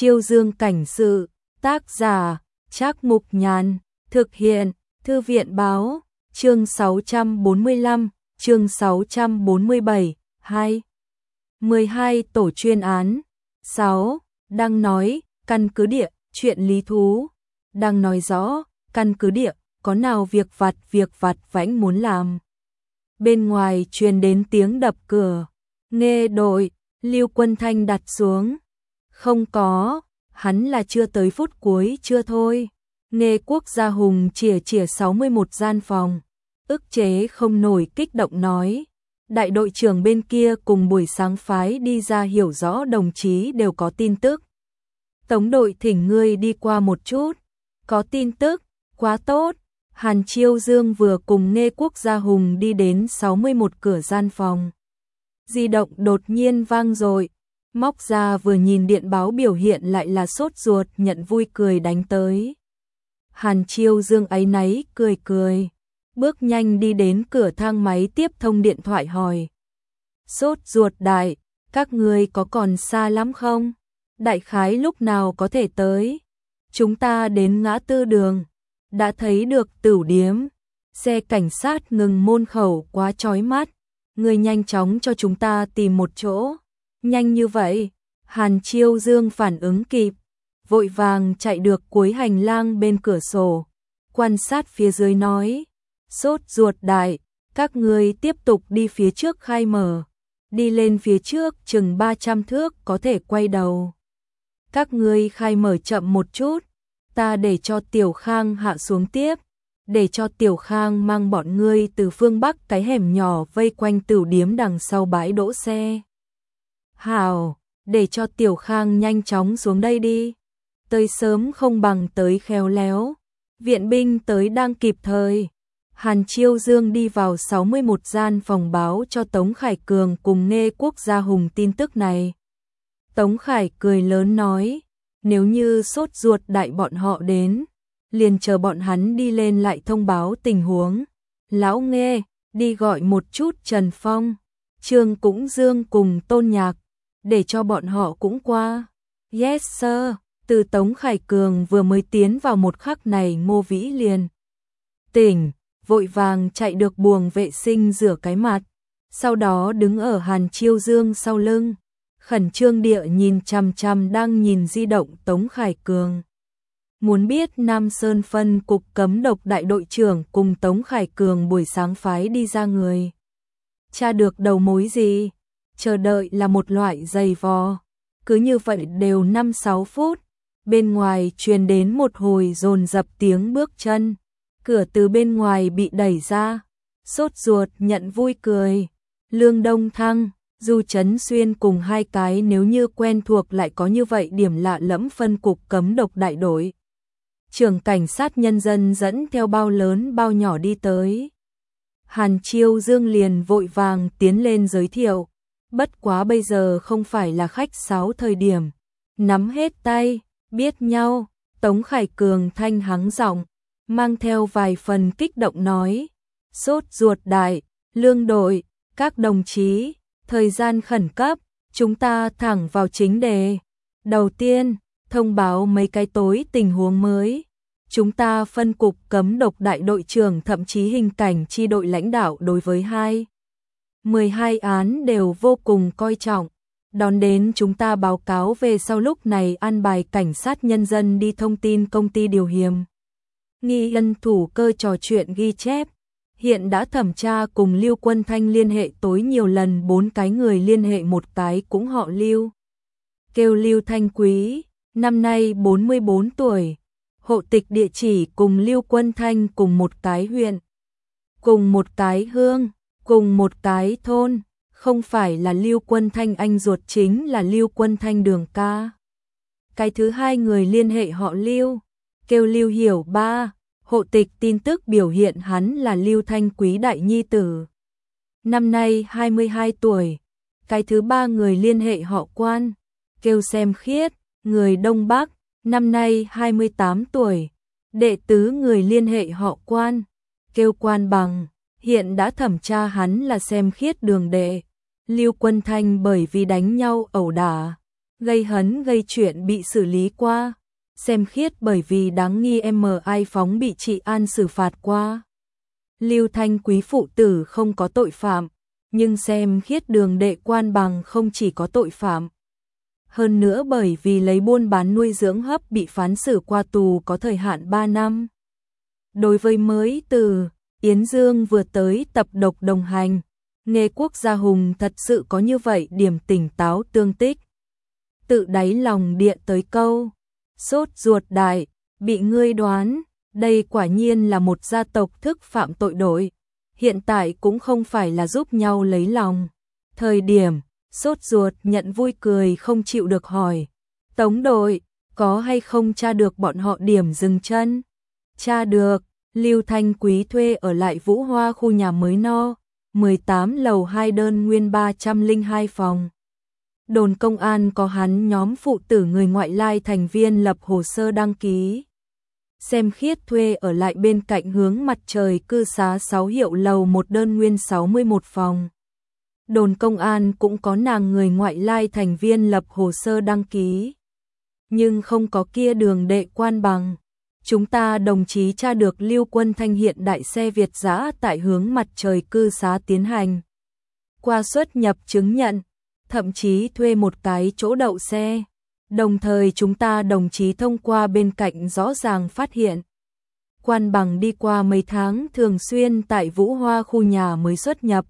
Chiêu Dương cảnh sự, tác giả, Trác Mục Nhàn, thực hiện, Thư viện báo, chương 645, chương 647, 2. 12 tổ chuyên án. 6. Đang nói, căn cứ địa, chuyện lý thú. Đang nói rõ, căn cứ địa, có nào việc vặt vãnh muốn làm. Bên ngoài truyền đến tiếng đập cửa. Nghe đội, Lưu Quân Thanh đặt xuống. Không có, hắn là chưa tới phút cuối chưa thôi. Nghe Quốc Gia Hùng chìa 61 gian phòng. Ức chế không nổi kích động nói. Đại đội trưởng bên kia cùng buổi sáng phái đi ra hiểu rõ đồng chí đều có tin tức. Tống đội thỉnh ngươi đi qua một chút. Có tin tức, quá tốt. Hàn Chiêu Dương vừa cùng Nghe Quốc Gia Hùng đi đến 61 cửa gian phòng. Di động đột nhiên vang dội. Móc ra vừa nhìn điện báo biểu hiện lại là sốt ruột nhận vui cười đánh tới. Hàn Chiêu Dương áy náy cười. Bước nhanh đi đến cửa thang máy tiếp thông điện thoại hỏi. Sốt ruột đại, các ngươi có còn xa lắm không? Đại khái lúc nào có thể tới? Chúng ta đến ngã tư đường. Đã thấy được Tửu Điếm. Xe cảnh sát ngừng môn khẩu quá chói mắt. Ngươi nhanh chóng cho chúng ta tìm một chỗ. Nhanh như vậy, Hàn Chiêu Dương phản ứng kịp. Vội vàng chạy được cuối hành lang bên cửa sổ. Quan sát phía dưới nói. Sốt ruột đại, các ngươi tiếp tục đi phía trước khai mở. Đi lên phía trước chừng 300 thước có thể quay đầu. Các ngươi khai mở chậm một chút. Ta để cho Tiểu Khang hạ xuống tiếp. Để cho Tiểu Khang mang bọn ngươi từ phương Bắc cái hẻm nhỏ vây quanh Tửu Điếm đằng sau bãi đỗ xe. Hảo, để cho Tiểu Khang nhanh chóng xuống đây đi. Tới sớm không bằng tới khéo léo. Viện binh tới đang kịp thời. Hàn Chiêu Dương đi vào 61 gian phòng báo cho Tống Khải Cường cùng Nghe Quốc Gia Hùng tin tức này. Tống Khải cười lớn nói, nếu như sốt ruột đại bọn họ đến, liền chờ bọn hắn đi lên lại thông báo tình huống. Lão Nghe, đi gọi một chút Trần Phong, Trương Cũng Dương cùng Tôn Nhạc, để cho bọn họ cũng qua. Yes sir, từ Tống Khải Cường vừa mới tiến vào một khắc này Ngô Vĩ liền tỉnh, vội vàng chạy được buồng vệ sinh rửa cái mặt, sau đó đứng ở Hàn Chiêu Dương sau lưng, khẩn trương địa nhìn chằm chằm đang nhìn di động Tống Khải Cường. Muốn biết Nam Sơn phân cục cấm độc đại đội trưởng cùng Tống Khải Cường buổi sáng phái đi ra người. Tra được đầu mối gì? Chờ đợi là một loại giày vò. Cứ như vậy đều 5-6 phút, bên ngoài truyền đến một hồi dồn dập tiếng bước chân. Cửa từ bên ngoài bị đẩy ra, sốt ruột nhận vui cười. Lương Đông Thăng, Du Trấn Xuyên cùng hai cái nếu như quen thuộc lại có như vậy điểm lạ lẫm phân cục cấm độc đại đội. Trưởng cảnh sát nhân dân dẫn theo bao lớn bao nhỏ đi tới. Hàn Chiêu Dương liền vội vàng tiến lên giới thiệu. Bất quá bây giờ không phải là khách sáo thời điểm. Nắm hết tay, biết nhau, Tống Khải Cường thanh hắng giọng, mang theo vài phần kích động nói. Sốt ruột đại, Lương đội, các đồng chí, thời gian khẩn cấp, chúng ta thẳng vào chính đề. Đầu tiên, thông báo mấy cái tối tình huống mới. Chúng ta phân cục cấm độc đại đội trưởng thậm chí hình cảnh chi đội lãnh đạo đối với 12 án đều vô cùng coi trọng. Đón đến chúng ta báo cáo về sau lúc này an bài cảnh sát nhân dân đi thông tin công ty điều hiểm. Nghi ân thủ cơ trò chuyện ghi chép. Hiện đã thẩm tra cùng Lưu Quân Thanh liên hệ tối nhiều lần 4 cái người liên hệ một cái cũng họ Lưu. Kêu Lưu Thanh Quý, năm nay 44 tuổi. Hộ tịch địa chỉ cùng Lưu Quân Thanh cùng một cái huyện. Cùng một cái hương, cùng một cái thôn. Không phải là Lưu Quân Thanh anh ruột chính là Lưu Quân Thanh Đường ca. Cái thứ hai người liên hệ họ Lưu. Kêu Lưu Hiểu Ba. Hộ tịch tin tức biểu hiện hắn là Lưu Thanh Quý đại nhi tử. Năm nay 22 tuổi. Cái thứ ba người liên hệ họ Quan. Kêu Xem Khiết, người Đông Bắc. Năm nay 28 tuổi. Đệ tứ người liên hệ họ Quan. Kêu Quan Bằng. Hiện đã thẩm tra hắn là Xem Khiết đường đệ. Lưu Quân Thanh bởi vì đánh nhau ẩu đả, gây hấn gây chuyện bị xử lý qua. Xem Khiết bởi vì đáng nghi MI phóng bị Trị An xử phạt qua. Lưu Thanh Quý phụ tử không có tội phạm, nhưng Xem Khiết Đường đệ Quan Bằng không chỉ có tội phạm. Hơn nữa bởi vì lấy buôn bán nuôi dưỡng hấp bị phán xử qua tù có thời hạn 3 năm. Đối với mới từ Yến Dương vừa tới tập độc đồng hành, Nghê Quốc Gia Hùng thật sự có như vậy điểm tỉnh táo tương tích. Tự đáy lòng điện tới câu, sốt ruột đại, bị ngươi đoán, đây quả nhiên là một gia tộc thức phạm tội đội. Hiện tại cũng không phải là giúp nhau lấy lòng. Thời điểm, sốt ruột nhận vui cười không chịu được hỏi. Tống đội, có hay không tra được bọn họ điểm dừng chân? Tra được, Lưu Thanh Quý thuê ở lại Vũ Hoa khu nhà mới no, 18 lầu 2 đơn nguyên 302 phòng. Đồn công an có hắn nhóm phụ tử người ngoại lai thành viên lập hồ sơ đăng ký. Xem Khiết thuê ở lại bên cạnh hướng mặt trời cư xá 6 hiệu lầu 1 đơn nguyên 61 phòng. Đồn công an cũng có nàng người ngoại lai thành viên lập hồ sơ đăng ký. Nhưng không có kia Đường đệ Quan Bằng. Chúng ta đồng chí tra được Lưu Quân Thanh hiện đại xe Việt giã tại hướng mặt trời cư xá tiến hành qua xuất nhập chứng nhận, thậm chí thuê một cái chỗ đậu xe. Đồng thời chúng ta đồng chí thông qua bên cạnh rõ ràng phát hiện. Quan Bằng đi qua mấy tháng thường xuyên tại Vũ Hoa khu nhà mới xuất nhập.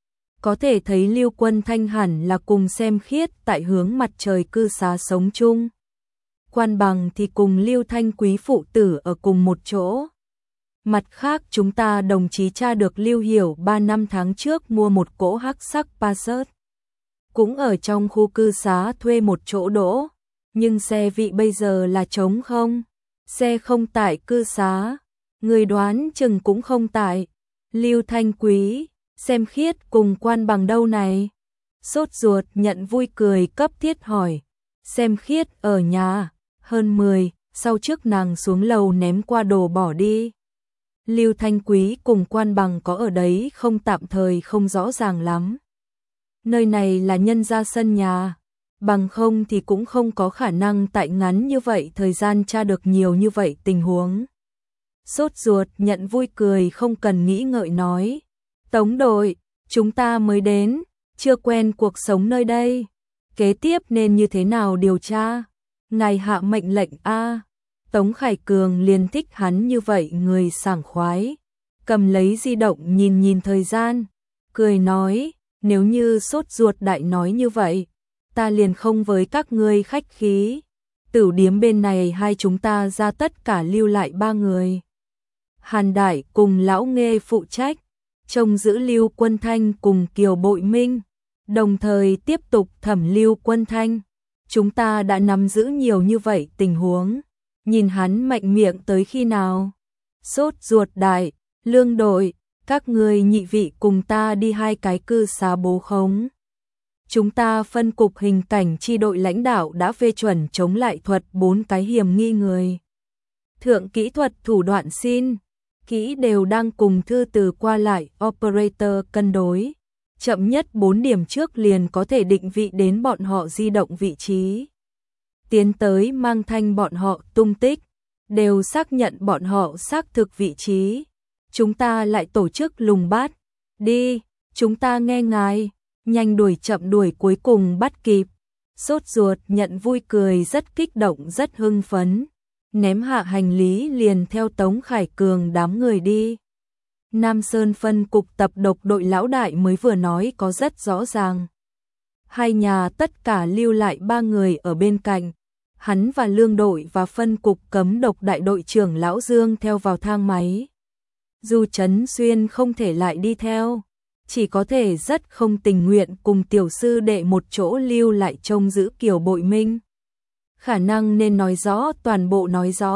Có thể thấy Lưu Quân Thanh hẳn là cùng Xem Khiết tại hướng mặt trời cư xá sống chung. Quan Bằng thì cùng Lưu Thanh Quý phụ tử ở cùng một chỗ. Mặt khác chúng ta đồng chí tra được Lưu Hiểu 3 năm tháng trước mua một cỗ hắc sắc Passat. Cũng ở trong khu cư xá thuê một chỗ đỗ. Nhưng xe vị bây giờ là trống không. Xe không tại cư xá. Người đoán chừng cũng không tại. Lưu Thanh Quý, Xem Khiết cùng Quan Bằng đâu này? Sốt ruột nhận vui cười cấp thiết hỏi. Xem Khiết ở nhà. Hơn 10, sau trước nàng xuống lầu ném qua đồ bỏ đi. Lưu Thanh Quý cùng Quan Bằng có ở đấy không, tạm thời không rõ ràng lắm. Nơi này là nhân gia sân nhà, bằng không thì cũng không có khả năng tại ngắn như vậy thời gian tra được nhiều như vậy tình huống. Sốt ruột nhận vui cười không cần nghĩ ngợi nói. Tống đội, chúng ta mới đến, chưa quen cuộc sống nơi đây. Kế tiếp nên như thế nào điều tra? Ngài hạ mệnh lệnh a. Tống Khải Cường liền thích hắn như vậy người sảng khoái. Cầm lấy di động nhìn nhìn thời gian, cười nói, nếu như sốt ruột đại nói như vậy, ta liền không với các ngươi khách khí. Tửu điếm bên này hai chúng ta ra tất cả lưu lại 3 người. Hàn Đại cùng Lão Nghê phụ trách, trông giữ Lưu Quân Thanh cùng Kiều Bội Minh, đồng thời tiếp tục thẩm Lưu Quân Thanh. Chúng ta đã nắm giữ nhiều như vậy tình huống, nhìn hắn mạnh miệng tới khi nào. Sốt ruột đại, Lương đội, các ngươi nhị vị cùng ta đi 2 cái cư xá bố khống. Chúng ta phân cục hình cảnh chi đội lãnh đạo đã phê chuẩn chống lại thuật 4 cái hiểm nghi người. Thượng kỹ thuật thủ đoạn xin, kỹ đều đang cùng thư từ qua lại operator cân đối. Chậm nhất 4 điểm trước liền có thể định vị đến bọn họ di động vị trí. Tiến tới mang thanh bọn họ tung tích, đều xác nhận bọn họ xác thực vị trí. Chúng ta lại tổ chức lùng bắt. Đi, chúng ta nghe ngài, nhanh đuổi chậm đuổi cuối cùng bắt kịp. Sốt ruột nhận vui cười rất kích động rất hưng phấn. Ném hạ hành lý liền theo Tống Khải Cường đám người đi. Nam Sơn phân cục tập độc đội lão đại mới vừa nói có rất rõ ràng. Hai nhà tất cả lưu lại 3 người ở bên cạnh. Hắn và Lương đội và phân cục cấm độc đại đội trưởng Lão Dương theo vào thang máy. Dù Trấn Xuyên không thể lại đi theo, chỉ có thể rất không tình nguyện cùng tiểu sư đệ một chỗ lưu lại trông giữ Kiều Bội Minh. Khả năng nên nói rõ, toàn bộ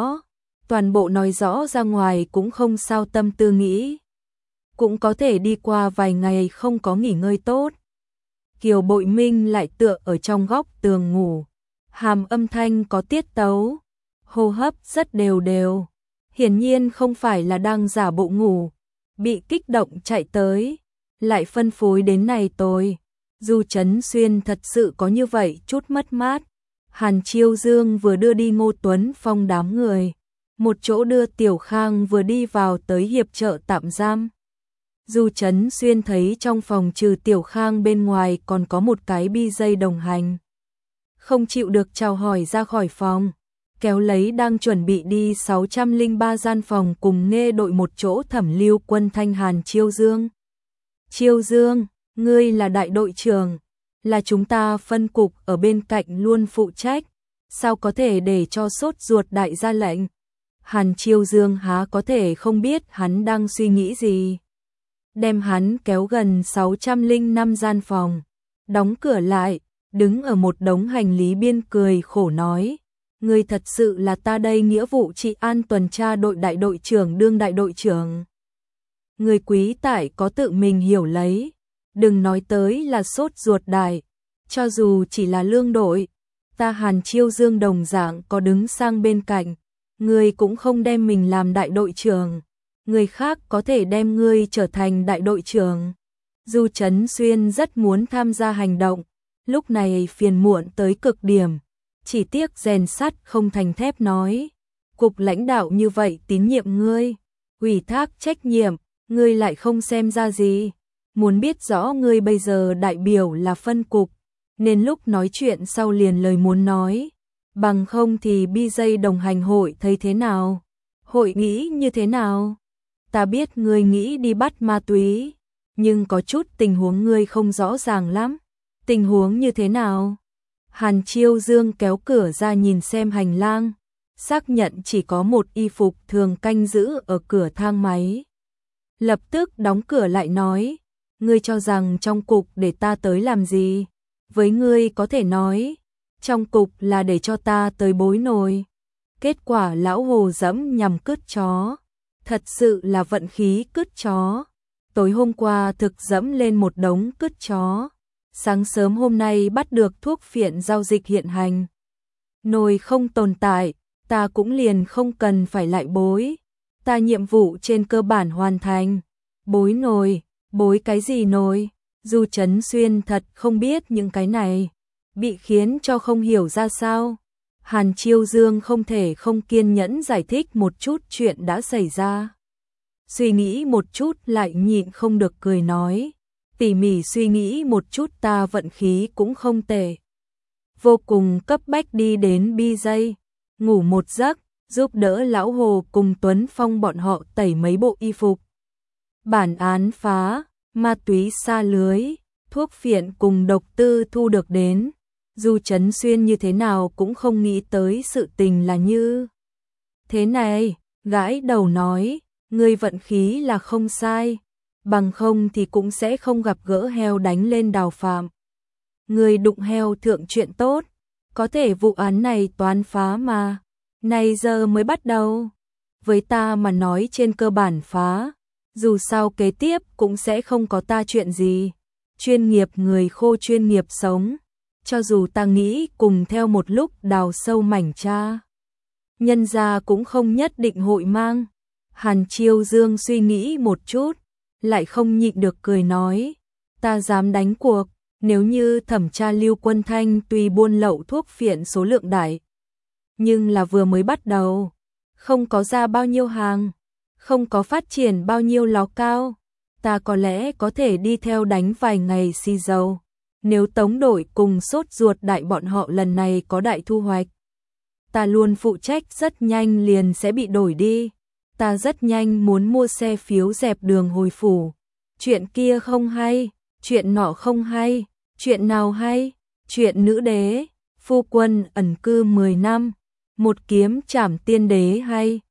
nói rõ ra ngoài cũng không sao tâm tư nghĩ. Cũng có thể đi qua vài ngày không có nghỉ ngơi tốt. Kiều Bội Minh lại tựa ở trong góc tường ngủ, hàm âm thanh có tiết tấu, hô hấp rất đều đều. Hiển nhiên không phải là đang giả bộ ngủ, bị kích động chạy tới, lại phân phối đến này tôi. Dù Trấn Xuyên thật sự có như vậy chút mất mát, Hàn Chiêu Dương vừa đưa đi Ngô Tuấn Phong đám người, một chỗ đưa Tiểu Khang vừa đi vào tới hiệp trợ tạm giam. Du Chấn Xuyên thấy trong phòng trừ Tiểu Khang bên ngoài còn có một cái BJ đồng hành. Không chịu được chào hỏi ra khỏi phòng, kéo lấy đang chuẩn bị đi 603 gian phòng cùng nghe đội một chỗ Thẩm Lưu Quân thanh Hàn Chiêu Dương. Chiêu Dương, ngươi là đại đội trưởng, là chúng ta phân cục ở bên cạnh luôn phụ trách, sao có thể để cho sốt ruột đại ra lệnh? Hàn Chiêu Dương há có thể không biết hắn đang suy nghĩ gì. Đem hắn kéo gần 605 gian phòng, đóng cửa lại, đứng ở một đống hành lý biên cười khổ nói, ngươi thật sự là ta đây nghĩa vụ trị an tuần tra đội đại đội trưởng đương đại đội trưởng. Người quý tại có tự mình hiểu lấy, đừng nói tới là sốt ruột đại, cho dù chỉ là lương đội, ta Hàn Chiêu Dương đồng dạng có đứng sang bên cạnh, ngươi cũng không đem mình làm đại đội trưởng, người khác có thể đem ngươi trở thành đại đội trưởng. Du Chấn Xuyên rất muốn tham gia hành động, lúc này phiền muộn tới cực điểm, chỉ tiếc rèn sắt không thành thép nói, cục lãnh đạo như vậy tín nhiệm ngươi, ủy thác trách nhiệm, ngươi lại không xem ra gì, muốn biết rõ ngươi bây giờ đại biểu là phân cục, nên lúc nói chuyện sau liền lời muốn nói, bằng không thì BJ đồng hành hội thấy thế nào, hội nghĩ như thế nào, ta biết ngươi nghĩ đi bắt ma túy, nhưng có chút tình huống ngươi không rõ ràng lắm, tình huống như thế nào? Hàn Chiêu Dương kéo cửa ra nhìn xem hành lang, xác nhận chỉ có một y phục thường canh giữ ở cửa thang máy. Lập tức đóng cửa lại nói, ngươi cho rằng trong cục để ta tới làm gì? Với ngươi có thể nói, trong cục là để cho ta tới bối nồi. Kết quả lão Hồ dẫm nhằm cứt chó, thật sự là vận khí cứt chó. Tối hôm qua thực dẫm lên một đống cứt chó. Sáng sớm hôm nay bắt được thuốc phiện giao dịch hiện hành. Nồi không tồn tại, ta cũng liền không cần phải lại bối. Ta nhiệm vụ trên cơ bản hoàn thành. Bối nồi, bối cái gì nồi? Du Chấn Xuyên thật không biết những cái này. Bị khiến cho không hiểu ra sao. Hàn Chiêu Dương không thể không kiên nhẫn giải thích một chút chuyện đã xảy ra. Suy nghĩ một chút lại nhịn không được cười nói. Tỉ mỉ suy nghĩ một chút ta vận khí cũng không tệ. Vô cùng cấp bách đi đến BJ, ngủ một giấc, giúp đỡ lão Hồ cùng Tuấn Phong bọn họ tẩy mấy bộ y phục. Bản án phá, ma túy xa lưới, thuốc phiện cùng độc tư thu được đến. Du Chấn Xuyên như thế nào cũng không nghĩ tới sự tình là như thế này, gãi đầu nói, ngươi vận khí là không sai. Bằng không thì cũng sẽ không gặp gỡ heo đánh lên Đào Phạm. Người đụng heo thượng chuyện tốt, có thể vụ án này toán phá mà, này giờ mới bắt đầu. Với ta mà nói trên cơ bản phá, dù sao kế tiếp cũng sẽ không có ta chuyện gì. Chuyên nghiệp người khô chuyên nghiệp sống, cho dù ta nghĩ cùng theo một lúc đào sâu mảnh tra. Nhân gia cũng không nhất định hội mang. Hàn Chiêu Dương suy nghĩ một chút. Lại không nhịn được cười nói, ta dám đánh cuộc, nếu như thẩm tra Lưu Quân Thanh tuy buôn lậu thuốc phiện số lượng đại, nhưng là vừa mới bắt đầu, không có ra bao nhiêu hàng, không có phát triển bao nhiêu ló cao, ta có lẽ có thể đi theo đánh vài ngày xì dầu, nếu tống đội cùng sốt ruột đại bọn họ lần này có đại thu hoạch. Ta luôn phụ trách rất nhanh liền sẽ bị đổi đi. Ta rất nhanh muốn mua xe phiếu dẹp đường hồi phủ. Chuyện kia không hay, chuyện nọ không hay, chuyện nào hay, chuyện nữ đế, phu quân ẩn cư 10 năm, một kiếm trảm tiên đế hay,